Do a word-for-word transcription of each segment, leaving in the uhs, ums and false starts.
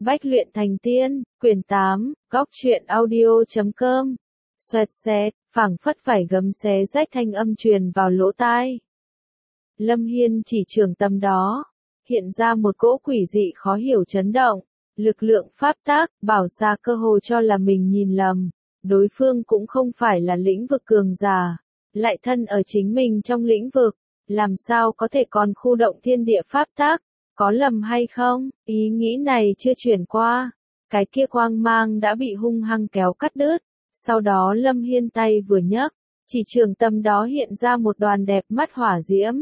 Bách luyện thành tiên, quyển tám, góc truyện audio chấm com. Xoẹt xẹt, phảng phất phải gấm xé rách thanh âm truyền vào lỗ tai. Lâm Hiên chỉ trường tâm đó, hiện ra một cỗ quỷ dị khó hiểu chấn động, lực lượng pháp tác, bảo xa cơ hồ cho là mình nhìn lầm, đối phương cũng không phải là lĩnh vực cường giả, lại thân ở chính mình trong lĩnh vực, làm sao có thể còn khu động thiên địa pháp tác, có lầm hay không, ý nghĩ này chưa chuyển qua, cái kia quang mang đã bị hung hăng kéo cắt đứt, sau đó Lâm Hiên tay vừa nhấc, chỉ trường tâm đó hiện ra một đoàn đẹp mắt hỏa diễm.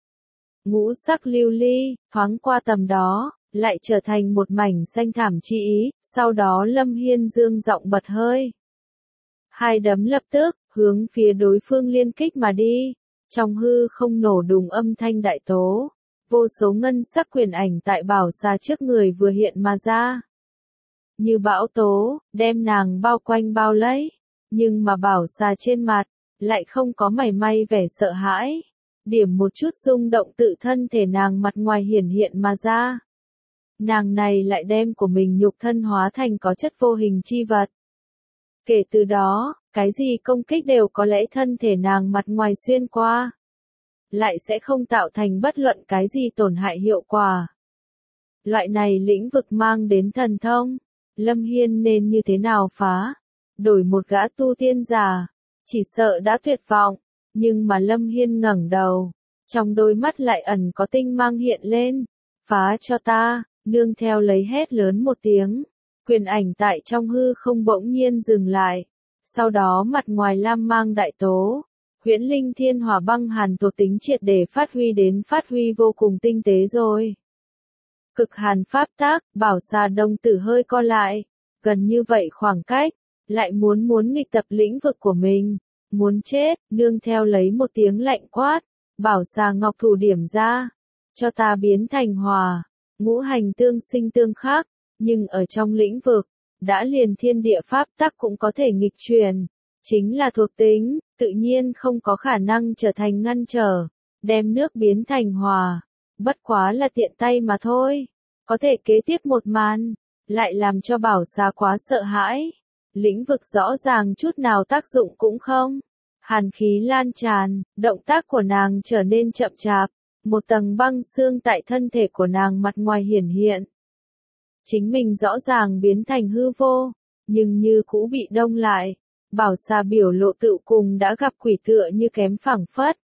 Ngũ sắc lưu ly, thoáng qua tầm đó, lại trở thành một mảnh xanh thảm chi ý, sau đó Lâm Hiên dương giọng bật hơi. Hai đấm lập tức, hướng phía đối phương liên kích mà đi, trong hư không nổ đùng âm thanh đại tố, vô số ngân sắc quyền ảnh tại bảo xa trước người vừa hiện mà ra. Như bão tố, đem nàng bao quanh bao lấy, nhưng mà bảo xa trên mặt, lại không có mảy may vẻ sợ hãi. Điểm một chút rung động tự thân thể nàng mặt ngoài hiển hiện mà ra. Nàng này lại đem của mình nhục thân hóa thành có chất vô hình chi vật. Kể từ đó, cái gì công kích đều có lẽ thân thể nàng mặt ngoài xuyên qua. Lại sẽ không tạo thành bất luận cái gì tổn hại hiệu quả. Loại này lĩnh vực mang đến thần thông, Lâm Hiên nên như thế nào phá? Đổi một gã tu tiên giả, chỉ sợ đã tuyệt vọng. Nhưng mà Lâm Hiên ngẩng đầu, trong đôi mắt lại ẩn có tinh mang hiện lên, phá cho ta, nương theo lấy hét lớn một tiếng, quyền ảnh tại trong hư không bỗng nhiên dừng lại, sau đó mặt ngoài lam mang đại tố, huyễn linh thiên hỏa băng hàn thuộc tính triệt để phát huy đến phát huy vô cùng tinh tế rồi. Cực hàn pháp tác, bảo xà đông tử hơi co lại, gần như vậy khoảng cách, lại muốn muốn nghịch tập lĩnh vực của mình. Muốn chết, nương theo lấy một tiếng lạnh quát, bảo xà ngọc thủ điểm ra, cho ta biến thành hòa, ngũ hành tương sinh tương khắc, nhưng ở trong lĩnh vực, đã liền thiên địa pháp tắc cũng có thể nghịch truyền, chính là thuộc tính, tự nhiên không có khả năng trở thành ngăn trở, đem nước biến thành hòa, bất quá là tiện tay mà thôi, có thể kế tiếp một màn, lại làm cho bảo xà quá sợ hãi. Lĩnh vực rõ ràng chút nào tác dụng cũng không. Hàn khí lan tràn, động tác của nàng trở nên chậm chạp, một tầng băng xương tại thân thể của nàng mặt ngoài hiển hiện. Chính mình rõ ràng biến thành hư vô, nhưng như cũ bị đông lại, bảo xà biểu lộ tự cùng đã gặp quỷ tựa như kém phảng phất.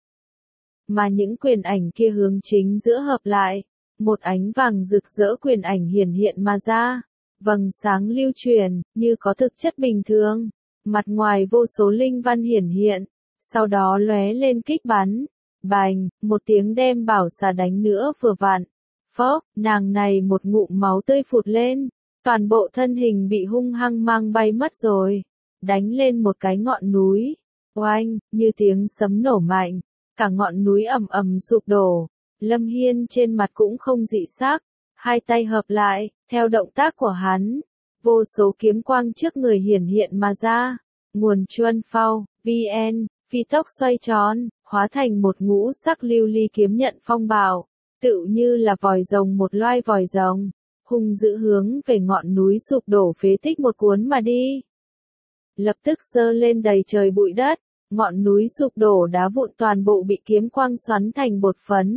Mà những quyền ảnh kia hướng chính giữa hợp lại, một ánh vàng rực rỡ quyền ảnh hiển hiện mà ra. Vầng sáng lưu truyền, như có thực chất bình thường, mặt ngoài vô số linh văn hiển hiện, sau đó lóe lên kích bắn, bành, một tiếng đem bảo xà đánh nữa vừa vặn, phốc, nàng này một ngụm máu tươi phụt lên, toàn bộ thân hình bị hung hăng mang bay mất rồi, đánh lên một cái ngọn núi, oanh, như tiếng sấm nổ mạnh, cả ngọn núi ầm ầm sụp đổ, Lâm Hiên trên mặt cũng không dị sắc. Hai tay hợp lại, theo động tác của hắn, vô số kiếm quang trước người hiển hiện mà ra, nguồn chuân phao, vn, phi tốc xoay tròn, hóa thành một ngũ sắc lưu ly kiếm nhận phong bạo, tựu như là vòi rồng một loai vòi rồng, hung dữ hướng về ngọn núi sụp đổ phế tích một cuốn mà đi. Lập tức giơ lên đầy trời bụi đất, ngọn núi sụp đổ đá vụn toàn bộ bị kiếm quang xoắn thành bột phấn.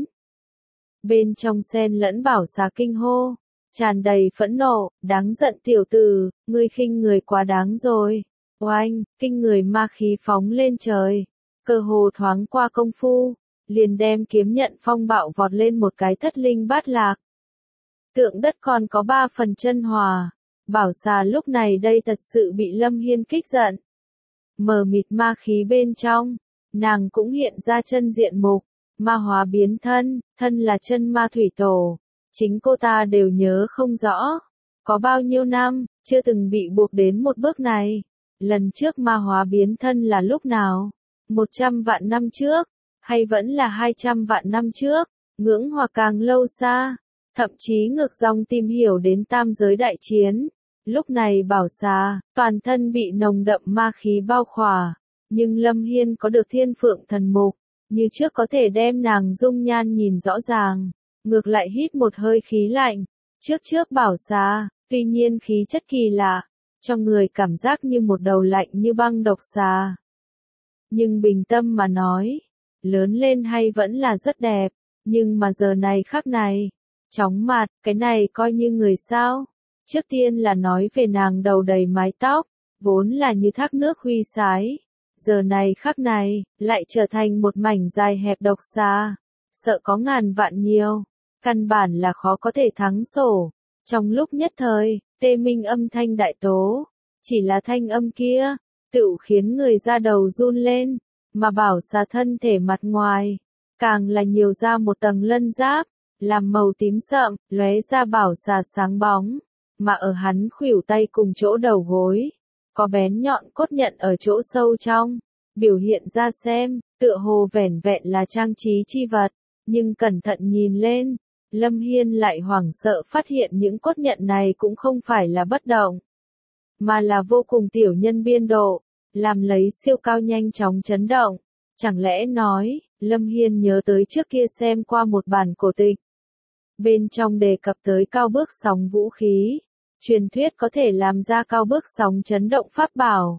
Bên trong xen lẫn bảo xà kinh hô, tràn đầy phẫn nộ, đáng giận tiểu tử, ngươi khinh người quá đáng rồi. Oanh, kinh người ma khí phóng lên trời, cơ hồ thoáng qua công phu, liền đem kiếm nhận phong bạo vọt lên một cái thất linh bát lạc. Tượng đất còn có ba phần chân hòa, bảo xà lúc này đây thật sự bị Lâm Hiên kích giận. Mờ mịt ma khí bên trong, nàng cũng hiện ra chân diện mục. Ma hóa biến thân, thân là chân ma thủy tổ, chính cô ta đều nhớ không rõ, có bao nhiêu năm, chưa từng bị buộc đến một bước này, lần trước ma hóa biến thân là lúc nào, một trăm vạn năm trước, hay vẫn là hai trăm vạn năm trước, ngưỡng hoặc càng lâu xa, thậm chí ngược dòng tìm hiểu đến tam giới đại chiến, lúc này bảo xà, toàn thân bị nồng đậm ma khí bao khỏa, nhưng Lâm Hiên có được thiên phượng thần mục. Như trước có thể đem nàng dung nhan nhìn rõ ràng, ngược lại hít một hơi khí lạnh, trước trước bảo xà, Tuy nhiên khí chất kỳ lạ, cho người cảm giác như một đầu lạnh như băng độc xà. Nhưng bình tâm mà nói, lớn lên hay vẫn là rất đẹp, nhưng mà giờ này khắc này, chóng mặt, cái này coi như người sao? Trước tiên là nói về nàng đầu đầy mái tóc, vốn là như thác nước huy sái. Giờ này khắc này, lại trở thành một mảnh dài hẹp độc xà, sợ có ngàn vạn nhiều, căn bản là khó có thể thắng sổ. Trong lúc nhất thời, tê minh âm thanh đại tố, chỉ là thanh âm kia, tự khiến người ra đầu run lên, mà bảo xà thân thể mặt ngoài, càng là nhiều ra một tầng lân giáp, làm màu tím sậm, lóe ra bảo xà sáng bóng, mà ở hắn khuỷu tay cùng chỗ đầu gối, có bén nhọn cốt nhận ở chỗ sâu trong, biểu hiện ra xem, tựa hồ vẻn vẹn là trang trí chi vật, nhưng cẩn thận nhìn lên, Lâm Hiên lại hoảng sợ phát hiện những cốt nhận này cũng không phải là bất động, mà là vô cùng tiểu nhân biên độ, làm lấy siêu cao nhanh chóng chấn động. Chẳng lẽ nói, Lâm Hiên nhớ tới trước kia xem qua một bản cổ tịch. Bên trong đề cập tới cao bước sóng vũ khí, truyền thuyết có thể làm ra cao bước sóng chấn động pháp bảo.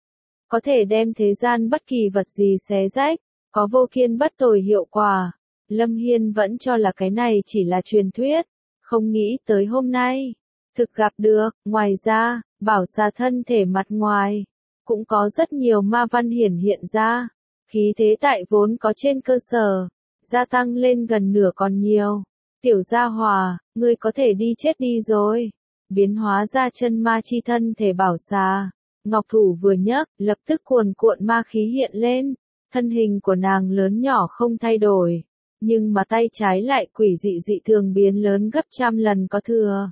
Có thể đem thế gian bất kỳ vật gì xé rách, có vô kiên bất tồi hiệu quả. Lâm Hiên vẫn cho là cái này chỉ là truyền thuyết, không nghĩ tới hôm nay, thực gặp được. Ngoài ra, bảo xà thân thể mặt ngoài, cũng có rất nhiều ma văn hiển hiện ra, khí thế tại vốn có trên cơ sở, gia tăng lên gần nửa còn nhiều. Tiểu gia hòa, ngươi có thể đi chết đi rồi. Biến hóa ra chân ma chi thân thể bảo xà, ngọc thủ vừa nhấc, lập tức cuồn cuộn ma khí hiện lên, thân hình của nàng lớn nhỏ không thay đổi, nhưng mà tay trái lại quỷ dị dị thường biến lớn gấp trăm lần có thừa.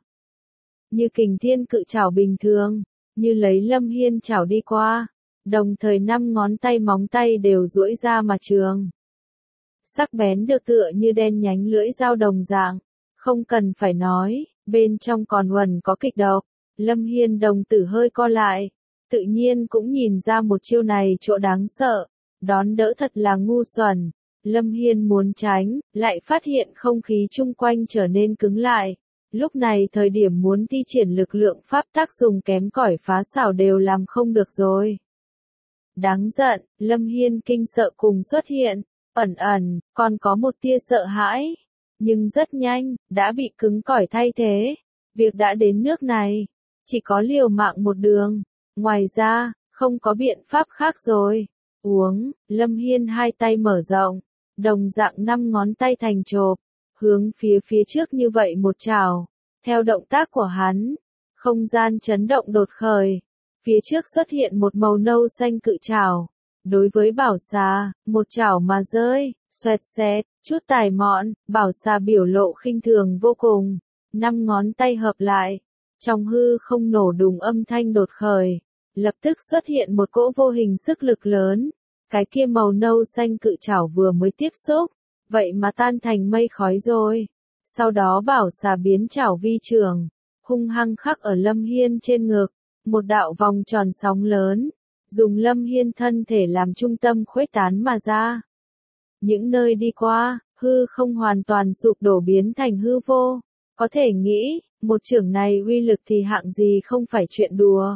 Như kình thiên cự chảo bình thường, như lấy Lâm Hiên chảo đi qua, đồng thời năm ngón tay móng tay đều duỗi ra mà trường. Sắc bén được tựa như đen nhánh lưỡi dao đồng dạng, không cần phải nói, bên trong còn uẩn có kịch độc. Lâm Hiên đồng tử hơi co lại, tự nhiên cũng nhìn ra một chiêu này chỗ đáng sợ, đón đỡ thật là ngu xuẩn. Lâm Hiên muốn tránh, lại phát hiện không khí chung quanh trở nên cứng lại. Lúc này thời điểm muốn thi triển lực lượng pháp tác dùng kém cỏi phá xảo đều làm không được rồi. Đáng giận, Lâm Hiên kinh sợ cùng xuất hiện, ẩn ẩn, còn có một tia sợ hãi. Nhưng rất nhanh, đã bị cứng cỏi thay thế. Việc đã đến nước này, chỉ có liều mạng một đường. Ngoài ra, không có biện pháp khác rồi. Uống, Lâm Hiên hai tay mở rộng, đồng dạng năm ngón tay thành chộp, hướng phía phía trước như vậy một chảo. Theo động tác của hắn, không gian chấn động đột khởi. Phía trước xuất hiện một màu nâu xanh cự chảo. Đối với bảo xà, một chảo mà rơi, xoẹt xẹt, chút tài mọn, bảo xà biểu lộ khinh thường vô cùng. Năm ngón tay hợp lại, trong hư không nổ đùng âm thanh đột khởi. Lập tức xuất hiện một cỗ vô hình sức lực lớn. Cái kia màu nâu xanh cự chảo vừa mới tiếp xúc, vậy mà tan thành mây khói rồi. Sau đó bảo xà biến chảo vi trường, hung hăng khắc ở Lâm Hiên trên ngực, một đạo vòng tròn sóng lớn, dùng Lâm Hiên thân thể làm trung tâm khuếch tán mà ra. Những nơi đi qua, hư không hoàn toàn sụp đổ biến thành hư vô. Có thể nghĩ, một chưởng này uy lực thì hạng gì không phải chuyện đùa.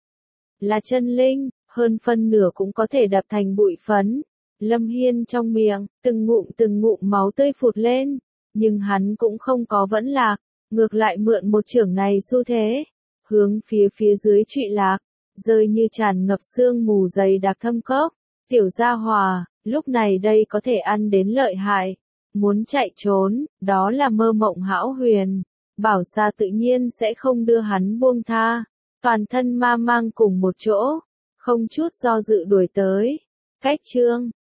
Là chân linh, hơn phân nửa cũng có thể đập thành bụi phấn. Lâm Hiên trong miệng, từng ngụm từng ngụm máu tươi phụt lên, nhưng hắn cũng không có vẫn lạc, ngược lại mượn một chưởng này xu thế, hướng phía phía dưới trụy lạc, rơi như tràn ngập sương mù dày đặc thâm cốc. Tiểu gia hòa, lúc này đây có thể ăn đến lợi hại, muốn chạy trốn, đó là mơ mộng hão huyền. Bảo xà tự nhiên sẽ không đưa hắn buông tha, toàn thân ma mang cùng một chỗ, không chút do dự đuổi tới. Cách chương